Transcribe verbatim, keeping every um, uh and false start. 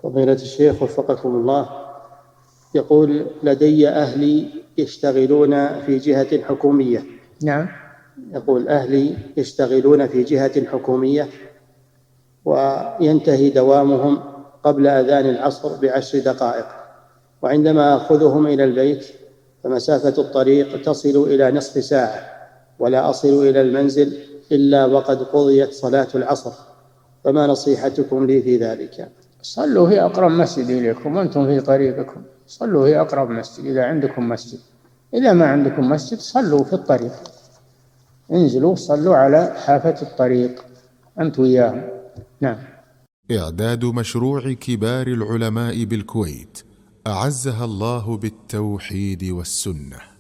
فضيلة الشيخ وفقكم الله، يقول: لدي أهلي يشتغلون في جهة حكومية. نعم. يقول: أهلي يشتغلون في جهة حكومية وينتهي دوامهم قبل أذان العصر بعشر دقائق، وعندما أخذهم إلى البيت فمسافة الطريق تصل إلى نصف ساعة، ولا أصل إلى المنزل إلا وقد قضيت صلاة العصر، فما نصيحتكم لي في ذلك؟ صلوا في أقرب مسجد إليكم وأنتم في طريقكم، صلوا في أقرب مسجد إذا عندكم مسجد. إذا ما عندكم مسجد صلوا في الطريق، انزلوا صلوا على حافة الطريق أنت وياهم. نعم. إعداد مشروع كبار العلماء بالكويت أعزها الله بالتوحيد والسنة.